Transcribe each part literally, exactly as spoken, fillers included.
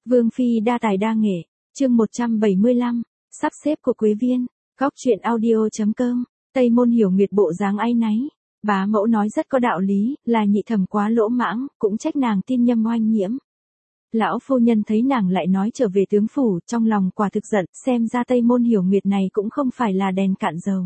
Vương phi đa tài đa nghệ, chương một trăm bảy mươi lăm, sắp xếp của quý viên, góc truyện audio.com, Tây Môn Hiểu Nguyệt bộ dáng áy náy. Bá mẫu nói rất có đạo lý, là nhị thẩm quá lỗ mãng, cũng trách nàng tin nhâm oanh nhiễm. Lão phu nhân thấy nàng lại nói trở về tướng phủ, trong lòng quả thực giận, xem ra Tây Môn Hiểu Nguyệt này cũng không phải là đèn cạn dầu.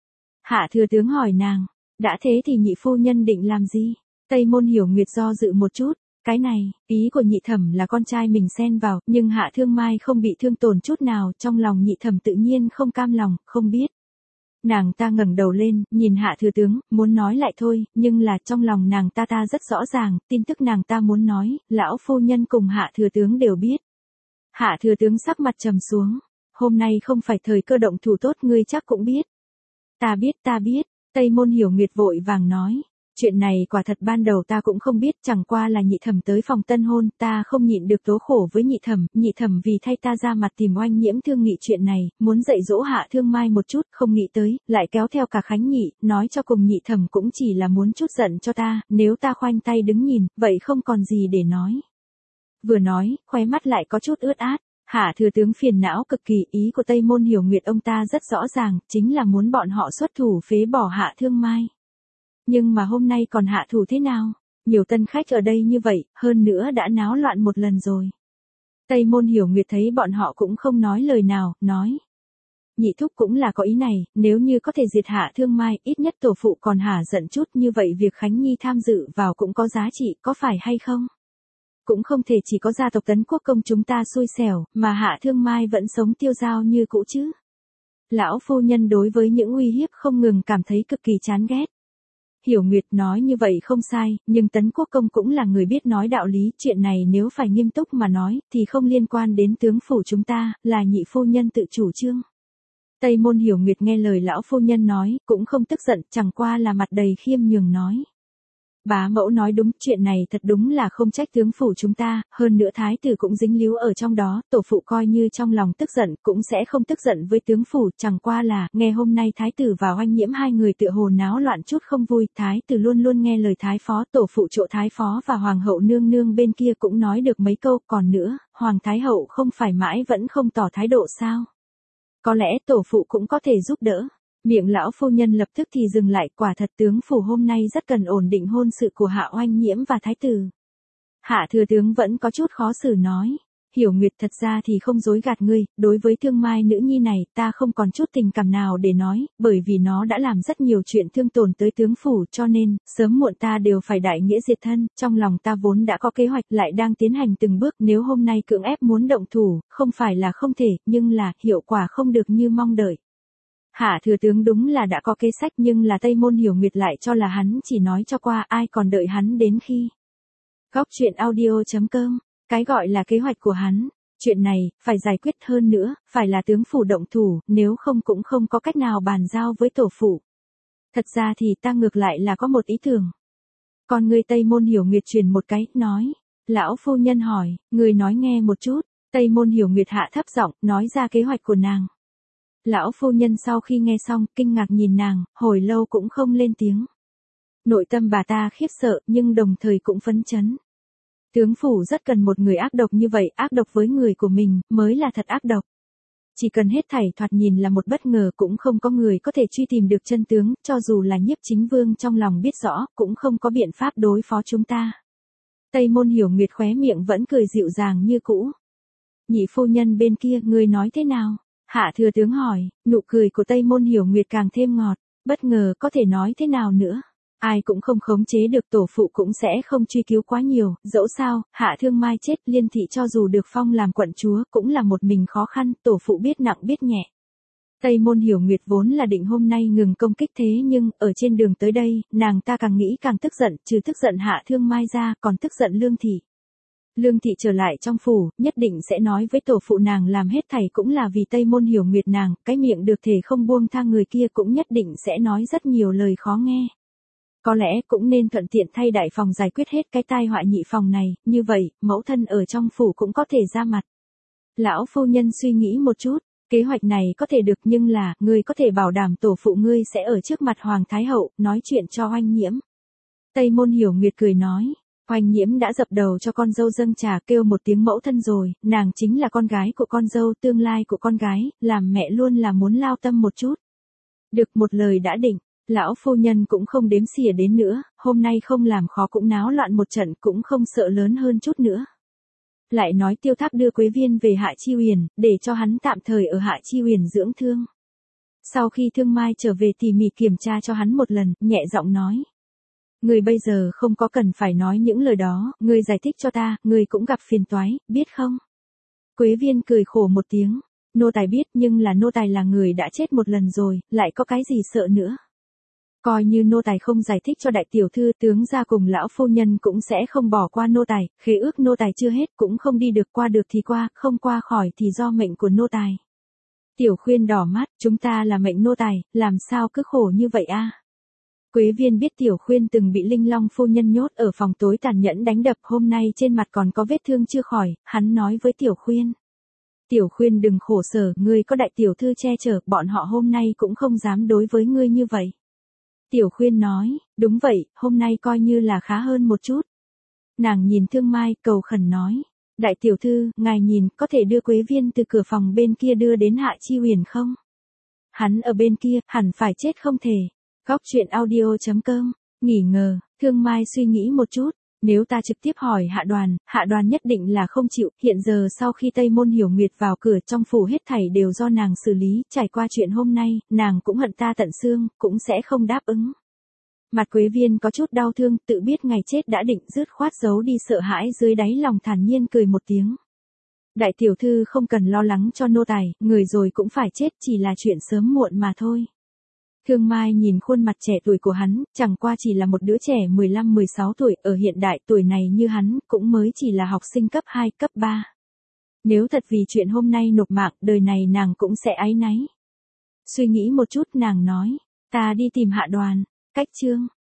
Hạ thừa tướng hỏi nàng, đã thế thì nhị phu nhân định làm gì? Tây Môn Hiểu Nguyệt do dự một chút, cái này, ý của nhị thẩm là con trai mình xen vào, nhưng Hạ Thương Mai không bị thương tổn chút nào, trong lòng nhị thẩm tự nhiên không cam lòng, không biết. Nàng ta ngẩng đầu lên, nhìn Hạ thừa tướng, muốn nói lại thôi, nhưng là trong lòng nàng ta ta rất rõ ràng, tin tức nàng ta muốn nói, lão phu nhân cùng Hạ thừa tướng đều biết. Hạ thừa tướng sắc mặt trầm xuống, hôm nay không phải thời cơ động thủ tốt, ngươi chắc cũng biết. Ta biết ta biết, Tây Môn Hiểu Nguyệt vội vàng nói. Chuyện này quả thật ban đầu ta cũng không biết, chẳng qua là nhị thẩm tới phòng tân hôn, ta không nhịn được tố khổ với nhị thẩm, nhị thẩm vì thay ta ra mặt tìm oanh nhiễm thương nghị chuyện này, muốn dạy dỗ Hạ Thương Mai một chút, không nghĩ tới, lại kéo theo cả Khánh Nhị, nói cho cùng nhị thẩm cũng chỉ là muốn chút giận cho ta, nếu ta khoanh tay đứng nhìn, vậy không còn gì để nói. Vừa nói, khóe mắt lại có chút ướt át. Hạ thừa tướng phiền não cực kỳ, ý của Tây Môn Hiểu Nguyệt ông ta rất rõ ràng, chính là muốn bọn họ xuất thủ phế bỏ Hạ Thương Mai. Nhưng mà hôm nay còn hạ thủ thế nào? Nhiều tân khách ở đây như vậy, hơn nữa đã náo loạn một lần rồi. Tây Môn Hiểu Nguyệt thấy bọn họ cũng không nói lời nào, nói. Nhị thúc cũng là có ý này, nếu như có thể diệt Hạ Thương Mai, ít nhất tổ phụ còn hả giận chút, như vậy việc Khánh Nhi tham dự vào cũng có giá trị, có phải hay không? Cũng không thể chỉ có gia tộc Tấn Quốc công chúng ta xui xẻo, mà Hạ Thương Mai vẫn sống tiêu dao như cũ chứ. Lão phu nhân đối với những uy hiếp không ngừng cảm thấy cực kỳ chán ghét. Hiểu Nguyệt nói như vậy không sai, nhưng Tấn Quốc công cũng là người biết nói đạo lý, chuyện này nếu phải nghiêm túc mà nói, thì không liên quan đến tướng phủ chúng ta, là nhị phu nhân tự chủ trương. Tây Môn Hiểu Nguyệt nghe lời lão phu nhân nói, cũng không tức giận, chẳng qua là mặt đầy khiêm nhường nói. Bá mẫu nói đúng, chuyện này thật đúng là không trách tướng phủ chúng ta, hơn nữa thái tử cũng dính líu ở trong đó, tổ phụ coi như trong lòng tức giận, cũng sẽ không tức giận với tướng phủ, chẳng qua là, nghe hôm nay thái tử và oanh nhiễm hai người tựa hồ náo loạn chút không vui, thái tử luôn luôn nghe lời thái phó, tổ phụ chỗ thái phó và hoàng hậu nương nương bên kia cũng nói được mấy câu, còn nữa, hoàng thái hậu không phải mãi vẫn không tỏ thái độ sao? Có lẽ tổ phụ cũng có thể giúp đỡ. Miệng lão phu nhân lập tức thì dừng lại, quả thật tướng phủ hôm nay rất cần ổn định hôn sự của Hạ oanh nhiễm và thái tử. Hạ thừa tướng vẫn có chút khó xử nói. Hiểu Nguyệt, thật ra thì không dối gạt ngươi, đối với Thương Mai nữ nhi này ta không còn chút tình cảm nào để nói, bởi vì nó đã làm rất nhiều chuyện thương tổn tới tướng phủ, cho nên, sớm muộn ta đều phải đại nghĩa diệt thân, trong lòng ta vốn đã có kế hoạch, lại đang tiến hành từng bước, nếu hôm nay cưỡng ép muốn động thủ, không phải là không thể, nhưng là, hiệu quả không được như mong đợi. Hạ thừa tướng đúng là đã có kế sách, nhưng là Tây Môn Hiểu Nguyệt lại cho là hắn chỉ nói cho qua, ai còn đợi hắn đến khi. Góc truyện audio.com, cái gọi là kế hoạch của hắn, chuyện này, phải giải quyết hơn nữa, phải là tướng phủ động thủ, nếu không cũng không có cách nào bàn giao với tổ phụ. Thật ra thì ta ngược lại là có một ý tưởng. Còn người Tây Môn Hiểu Nguyệt truyền một cái, nói. Lão phu nhân hỏi, người nói nghe một chút, Tây Môn Hiểu Nguyệt hạ thấp giọng, nói ra kế hoạch của nàng. Lão phu nhân sau khi nghe xong, kinh ngạc nhìn nàng, hồi lâu cũng không lên tiếng. Nội tâm bà ta khiếp sợ, nhưng đồng thời cũng phấn chấn. Tướng phủ rất cần một người ác độc như vậy, ác độc với người của mình, mới là thật ác độc. Chỉ cần hết thảy thoạt nhìn là một bất ngờ, cũng không có người có thể truy tìm được chân tướng, cho dù là Nhiếp Chính Vương trong lòng biết rõ, cũng không có biện pháp đối phó chúng ta. Tây Môn Hiểu Nguyệt khóe miệng vẫn cười dịu dàng như cũ. Nhị phu nhân bên kia, người nói thế nào? Hạ thừa tướng hỏi, nụ cười của Tây Môn Hiểu Nguyệt càng thêm ngọt, bất ngờ có thể nói thế nào nữa. Ai cũng không khống chế được, tổ phụ cũng sẽ không truy cứu quá nhiều, dẫu sao, Hạ Thương Mai chết, Liên thị cho dù được phong làm quận chúa cũng là một mình khó khăn, tổ phụ biết nặng biết nhẹ. Tây Môn Hiểu Nguyệt vốn là định hôm nay ngừng công kích, thế nhưng, ở trên đường tới đây, nàng ta càng nghĩ càng tức giận, trừ tức giận Hạ Thương Mai ra, còn tức giận Lương thị. Lương thị trở lại trong phủ, nhất định sẽ nói với tổ phụ nàng làm hết thảy cũng là vì Tây Môn Hiểu Nguyệt nàng, cái miệng được thể không buông tha người kia cũng nhất định sẽ nói rất nhiều lời khó nghe. Có lẽ cũng nên thuận tiện thay đại phòng giải quyết hết cái tai họa nhị phòng này, như vậy, mẫu thân ở trong phủ cũng có thể ra mặt. Lão phu nhân suy nghĩ một chút, kế hoạch này có thể được, nhưng là, ngươi có thể bảo đảm tổ phụ ngươi sẽ ở trước mặt Hoàng Thái Hậu, nói chuyện cho oanh nhiễm. Tây Môn Hiểu Nguyệt cười nói. Hoành Nhiễm đã dập đầu cho con dâu dâng trà kêu một tiếng mẫu thân rồi, nàng chính là con gái của con dâu, tương lai của con gái, làm mẹ luôn là muốn lao tâm một chút. Được, một lời đã định, lão phu nhân cũng không đếm xỉa đến nữa, hôm nay không làm khó cũng náo loạn một trận cũng không sợ lớn hơn chút nữa. Lại nói Tiêu Thác đưa Quế Viên về Hạ Chi Huyền, để cho hắn tạm thời ở Hạ Chi Huyền dưỡng thương. Sau khi Thương Mai trở về tỉ mỉ kiểm tra cho hắn một lần, nhẹ giọng nói. Người bây giờ không có cần phải nói những lời đó, người giải thích cho ta, người cũng gặp phiền toái, biết không? Quế Viên cười khổ một tiếng, nô tài biết nhưng là nô tài là người đã chết một lần rồi, lại có cái gì sợ nữa. Coi như nô tài không giải thích cho đại tiểu thư, tướng gia cùng lão phu nhân cũng sẽ không bỏ qua nô tài, khế ước nô tài chưa hết cũng không đi được, qua được thì qua, không qua khỏi thì do mệnh của nô tài. Tiểu Khuyên đỏ mắt, chúng ta là mệnh nô tài, làm sao cứ khổ như vậy a? Quế Viên biết Tiểu Khuyên từng bị Linh Long phu nhân nhốt ở phòng tối tàn nhẫn đánh đập, hôm nay trên mặt còn có vết thương chưa khỏi, hắn nói với Tiểu Khuyên. Tiểu Khuyên đừng khổ sở, ngươi có đại tiểu thư che chở, bọn họ hôm nay cũng không dám đối với ngươi như vậy. Tiểu Khuyên nói, đúng vậy, hôm nay coi như là khá hơn một chút. Nàng nhìn Thương Mai, cầu khẩn nói, đại tiểu thư, ngài nhìn, có thể đưa Quế Viên từ cửa phòng bên kia đưa đến Hạ Chi Huyền không? Hắn ở bên kia, hẳn phải chết không thể. Góc truyện audio chấm com, nghỉ ngờ, Thương Mai suy nghĩ một chút, nếu ta trực tiếp hỏi Hạ Đoàn, Hạ Đoàn nhất định là không chịu, hiện giờ sau khi Tây Môn Hiểu Nguyệt vào cửa trong phủ hết thảy đều do nàng xử lý, trải qua chuyện hôm nay, nàng cũng hận ta tận xương, cũng sẽ không đáp ứng. Mặt Quế Viên có chút đau thương, tự biết ngày chết đã định, dứt khoát giấu đi sợ hãi dưới đáy lòng, thản nhiên cười một tiếng. Đại tiểu thư không cần lo lắng cho nô tài, người rồi cũng phải chết, chỉ là chuyện sớm muộn mà thôi. Thương Mai nhìn khuôn mặt trẻ tuổi của hắn, chẳng qua chỉ là một đứa trẻ mười lăm mười sáu tuổi, ở hiện đại tuổi này như hắn, cũng mới chỉ là học sinh cấp hai, cấp ba. Nếu thật vì chuyện hôm nay nộp mạng, đời này nàng cũng sẽ áy náy. Suy nghĩ một chút nàng nói, ta đi tìm Hạ Đoàn, cách chương.